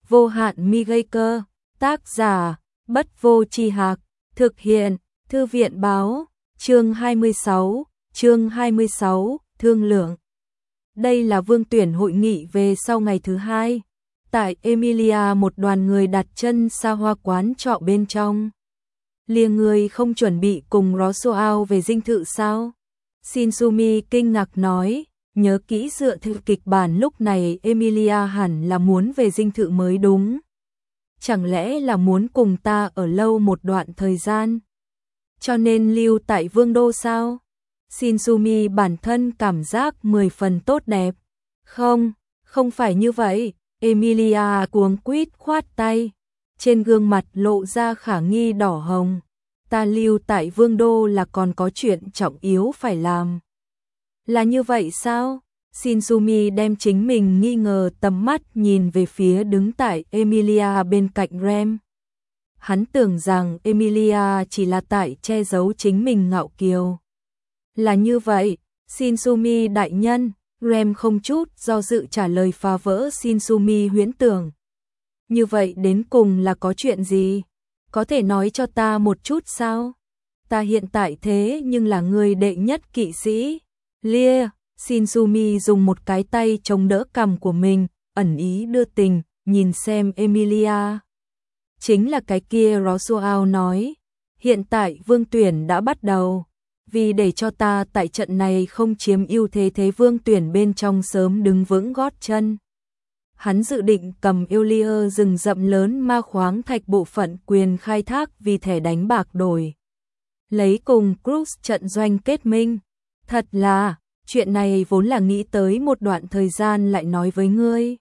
Vô hạn mi gây cơ, tác giả, Bất Vô Tri Hạc, thực hiện, Thư viện báo, chương 26, thương lượng. Đây là vương tuyển hội nghị về sau ngày thứ hai. Tại Emilia một đoàn người đặt chân xa hoa quán trọ bên trong. Lìa người không chuẩn bị cùng Rosoao về dinh thự sao? Shinsumi kinh ngạc nói, nhớ kỹ dựa theo kịch bản lúc này Emilia hẳn là muốn về dinh thự mới đúng. Chẳng lẽ là muốn cùng ta ở lâu một đoạn thời gian? Cho nên lưu tại vương đô sao? Shinsumi bản thân cảm giác 10 phần tốt đẹp. Không phải như vậy. Emilia cuống quýt khoát tay. Trên gương mặt lộ ra khả nghi đỏ hồng. Ta lưu tại vương đô là còn có chuyện trọng yếu phải làm. Là như vậy sao? Shinsumi đem chính mình nghi ngờ tầm mắt nhìn về phía đứng tại Emilia bên cạnh Rem. Hắn tưởng rằng Emilia chỉ là tại che giấu chính mình ngạo kiều. Là như vậy, Shinsumi đại nhân, Rem không chút do dự trả lời phá vỡ Shinsumi huyễn tưởng. Như vậy đến cùng là có chuyện gì? Có thể nói cho ta một chút sao? Ta hiện tại thế nhưng là người đệ nhất kỵ sĩ. Lia, Shinsumi dùng một cái tay chống đỡ cằm của mình, ẩn ý đưa tình, nhìn xem Emilia. Chính là cái kia Rosoao nói, hiện tại vương tuyển đã bắt đầu. Vì để cho ta tại trận này không chiếm ưu thế thế vương tuyển bên trong sớm đứng vững gót chân. Hắn dự định cầm Eulier rừng rậm lớn ma khoáng thạch bộ phận quyền khai thác vì thẻ đánh bạc đổi. Lấy cùng Cruz trận doanh kết minh. Thật là, chuyện này vốn là nghĩ tới một đoạn thời gian lại nói với ngươi.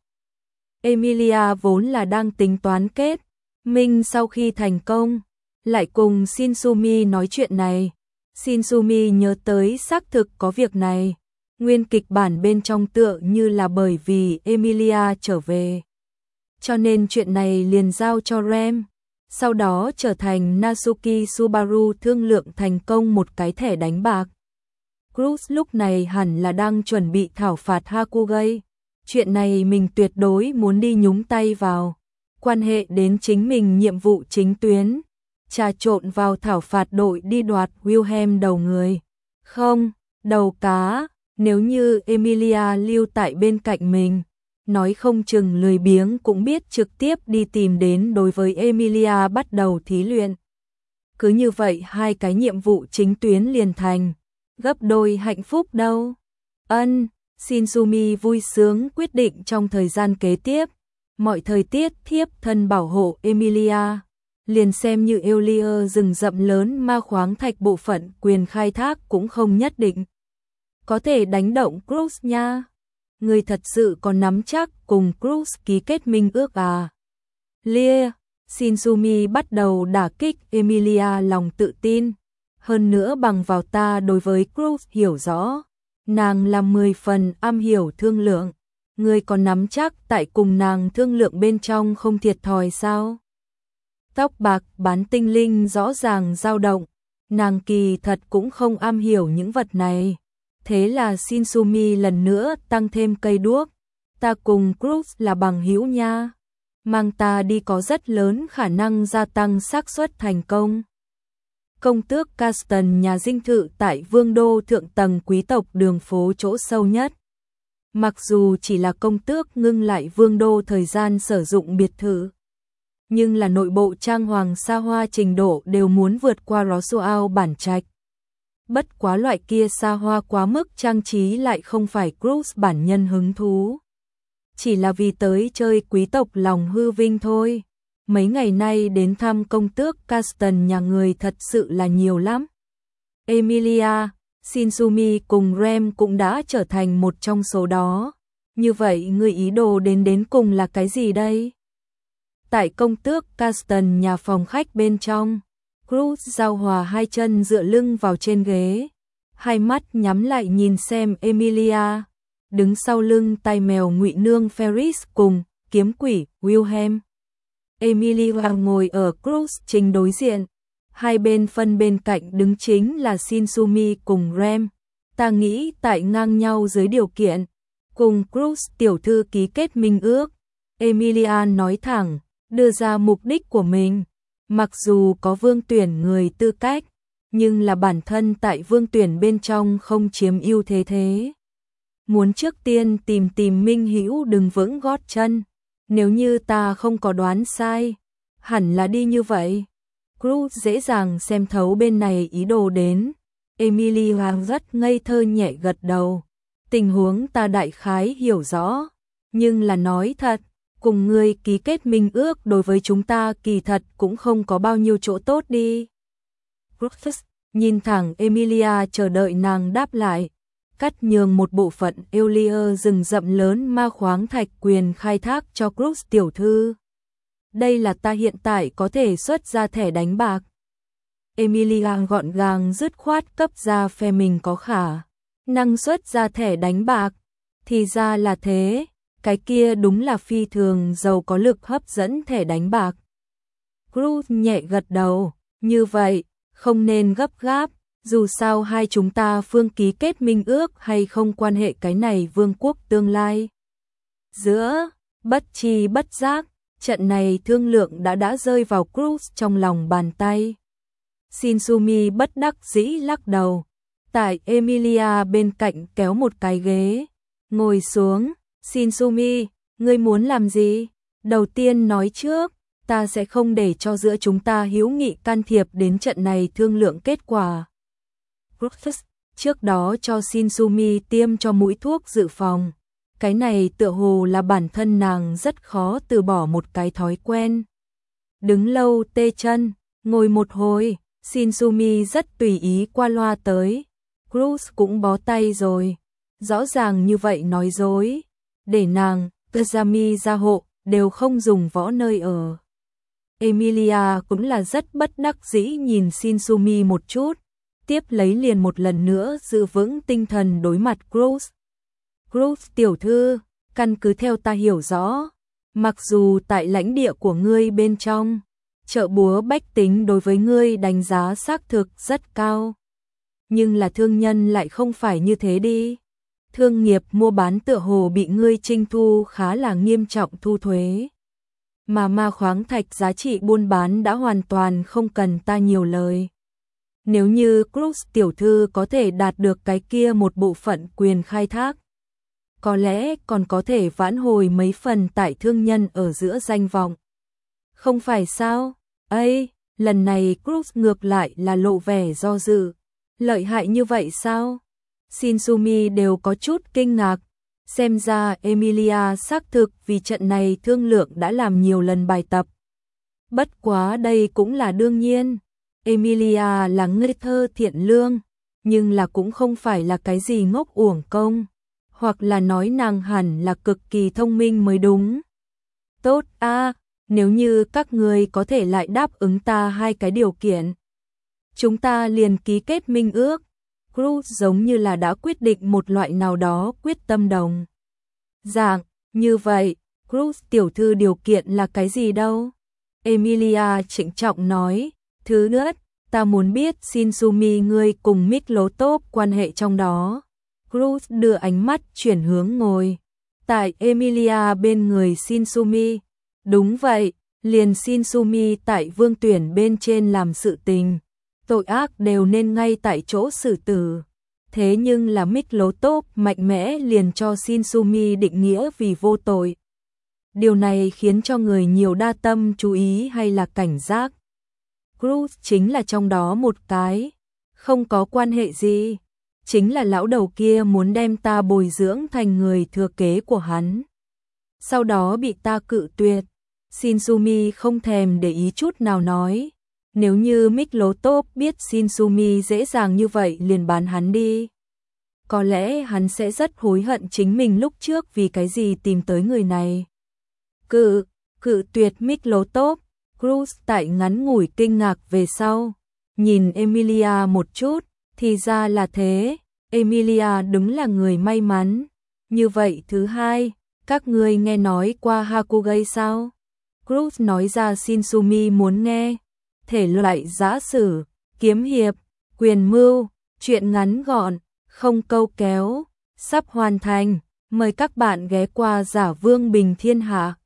Emilia vốn là đang tính toán kết minh sau khi thành công, lại cùng Shinsumi nói chuyện này. Shinsumi nhớ tới xác thực có việc này. Nguyên kịch bản bên trong tựa như là bởi vì Emilia trở về. Cho nên chuyện này liền giao cho Rem. Sau đó trở thành Natsuki Subaru thương lượng thành công một cái thẻ đánh bạc. Cruz lúc này hẳn là đang chuẩn bị thảo phạt Hakugai. Chuyện này mình tuyệt đối muốn đi nhúng tay vào. Quan hệ đến chính mình nhiệm vụ chính tuyến. Trà trộn vào thảo phạt đội đi đoạt Wilhelm đầu người. Không, đầu cá. Nếu như Emilia lưu tại bên cạnh mình, nói không chừng lười biếng cũng biết trực tiếp đi tìm đến đối với Emilia bắt đầu thí luyện. Cứ như vậy hai cái nhiệm vụ chính tuyến liền thành, gấp đôi hạnh phúc đâu. Shinsumi vui sướng quyết định trong thời gian kế tiếp, mọi thời tiết thiếp thân bảo hộ Emilia. Liền xem như Eulier rừng rậm lớn ma khoáng thạch bộ phận quyền khai thác cũng không nhất định. Có thể đánh động Cruz nha. Người thật sự có nắm chắc cùng Cruz ký kết minh ước à? Lia, Shinsumi bắt đầu đả kích Emilia lòng tự tin. Hơn nữa bằng vào ta đối với Cruz hiểu rõ. Nàng là 10 phần am hiểu thương lượng. Người có nắm chắc tại cùng nàng thương lượng bên trong không thiệt thòi sao? Tóc bạc bán tinh linh rõ ràng dao động. Nàng kỳ thật cũng không am hiểu những vật này. Thế là Shinsumi lần nữa tăng thêm cây đuốc. Ta cùng Cruz là bằng hữu nha. Mang ta đi có rất lớn khả năng gia tăng xác suất thành công. Công tước Caston nhà dinh thự tại vương đô thượng tầng quý tộc đường phố chỗ sâu nhất. Mặc dù chỉ là công tước ngưng lại vương đô thời gian sử dụng biệt thự. Nhưng là nội bộ trang hoàng xa hoa trình độ đều muốn vượt qua Rosoao bản trạch. Bất quá loại kia xa hoa quá mức trang trí lại không phải Cruz bản nhân hứng thú. Chỉ là vì tới chơi quý tộc lòng hư vinh thôi. Mấy ngày nay đến thăm công tước Caston nhà người thật sự là nhiều lắm. Emilia, Shinsumi cùng Rem cũng đã trở thành một trong số đó. Như vậy người ý đồ đến cùng là cái gì đây? Tại công tước Caston nhà phòng khách bên trong. Cruz giao hòa hai chân dựa lưng vào trên ghế, hai mắt nhắm lại nhìn xem Emilia, đứng sau lưng tai mèo ngụy nương Ferris cùng kiếm quỷ Wilhelm. Emilia ngồi ở Cruz chính đối diện, hai bên phân bên cạnh đứng chính là Shinsumi cùng Rem. Ta nghĩ tại ngang nhau dưới điều kiện, cùng Cruz tiểu thư ký kết minh ước, Emilia nói thẳng, đưa ra mục đích của mình. Mặc dù có vương tuyển người tư cách, nhưng là bản thân tại vương tuyển bên trong không chiếm ưu thế. Muốn trước tiên tìm minh hữu đừng vững gót chân. Nếu như ta không có đoán sai, hẳn là đi như vậy. Cruz dễ dàng xem thấu bên này ý đồ đến. Emilia rất ngây thơ nhẹ gật đầu. Tình huống ta đại khái hiểu rõ, nhưng là nói thật, cùng ngươi ký kết minh ước đối với chúng ta kỳ thật cũng không có bao nhiêu chỗ tốt đi. Cruz nhìn thẳng Emilia chờ đợi nàng đáp lại. Cắt nhường một bộ phận Eulier rừng rậm lớn ma khoáng thạch quyền khai thác cho Cruz tiểu thư. Đây là ta hiện tại có thể xuất ra thẻ đánh bạc. Emilia gọn gàng dứt khoát cấp ra phe mình có khả năng xuất ra thẻ đánh bạc. Thì ra là thế, cái kia đúng là phi thường giàu có lực hấp dẫn thẻ đánh bạc. Cruz nhẹ gật đầu, như vậy, không nên gấp gáp. Dù sao hai chúng ta phương ký kết minh ước hay không quan hệ cái này vương quốc tương lai. Giữa, bất chi bất giác, trận này thương lượng đã rơi vào Cruz trong lòng bàn tay. Shinsumi bất đắc dĩ lắc đầu. Tại Emilia bên cạnh kéo một cái ghế. Ngồi xuống, Shinsumi, ngươi muốn làm gì? Đầu tiên nói trước, ta sẽ không để cho giữa chúng ta hữu nghị can thiệp đến trận này thương lượng kết quả. Trước đó cho Shinsumi tiêm cho mũi thuốc dự phòng. Cái này tựa hồ là bản thân nàng rất khó từ bỏ một cái thói quen. Đứng lâu tê chân, ngồi một hồi, Shinsumi rất tùy ý qua loa tới. Cruz cũng bó tay rồi. Rõ ràng như vậy nói dối. Để nàng, Kazami ra hộ, đều không dùng võ nơi ở. Emilia cũng là rất bất đắc dĩ nhìn Shinsumi một chút. Tiếp lấy liền một lần nữa giữ vững tinh thần đối mặt Cruz. Cruz tiểu thư, căn cứ theo ta hiểu rõ, mặc dù tại lãnh địa của ngươi bên trong, chợ búa bách tính đối với ngươi đánh giá xác thực rất cao. Nhưng là thương nhân lại không phải như thế đi. Thương nghiệp mua bán tựa hồ bị ngươi trinh thu khá là nghiêm trọng thu thuế. Mà ma khoáng thạch giá trị buôn bán đã hoàn toàn không cần ta nhiều lời. Nếu như Cruz tiểu thư có thể đạt được cái kia một bộ phận quyền khai thác, có lẽ còn có thể vãn hồi mấy phần tại thương nhân ở giữa danh vọng. Không phải sao? Ây, lần này Cruz ngược lại là lộ vẻ do dự. Lợi hại như vậy sao? Shinsumi đều có chút kinh ngạc. Xem ra Emilia xác thực vì trận này thương lượng đã làm nhiều lần bài tập. Bất quá đây cũng là đương nhiên. Emilia là ngây thơ thiện lương, nhưng là cũng không phải là cái gì ngốc uổng công, hoặc là nói nàng hẳn là cực kỳ thông minh mới đúng. Tốt a, nếu như các người có thể lại đáp ứng ta hai cái điều kiện, chúng ta liền ký kết minh ước. Cruz giống như là đã quyết định một loại nào đó quyết tâm đồng dạng. Như vậy, Cruz tiểu thư điều kiện là cái gì đâu? Emilia trịnh trọng nói. Thứ nhất, ta muốn biết Shinsumi ngươi cùng Miklotov quan hệ trong đó. Cruz đưa ánh mắt chuyển hướng ngồi tại Emilia bên người Shinsumi. Đúng vậy, liền Shinsumi tại vương tuyển bên trên làm sự tình. Tội ác đều nên ngay tại chỗ xử tử. Thế nhưng là Miklotov mạnh mẽ liền cho Shinsumi định nghĩa vì vô tội. Điều này khiến cho người nhiều đa tâm chú ý hay là cảnh giác. Cruz chính là trong đó một cái, không có quan hệ gì, chính là lão đầu kia muốn đem ta bồi dưỡng thành người thừa kế của hắn. Sau đó bị ta cự tuyệt. Shinsumi không thèm để ý chút nào nói, nếu như Miklotov biết Shinsumi dễ dàng như vậy liền bán hắn đi, có lẽ hắn sẽ rất hối hận chính mình lúc trước vì cái gì tìm tới người này. Cự tuyệt Miklotov. Cruz tại ngắn ngủi kinh ngạc về sau, nhìn Emilia một chút, thì ra là thế, Emilia đúng là người may mắn. Như vậy thứ hai, các ngươi nghe nói qua Hakugai sao? Cruz nói ra Shinsumi muốn nghe, thể loại giã sử, kiếm hiệp, quyền mưu, truyện ngắn gọn, không câu kéo, sắp hoàn thành, mời các bạn ghé qua Giả Vương Bình Thiên Hạ.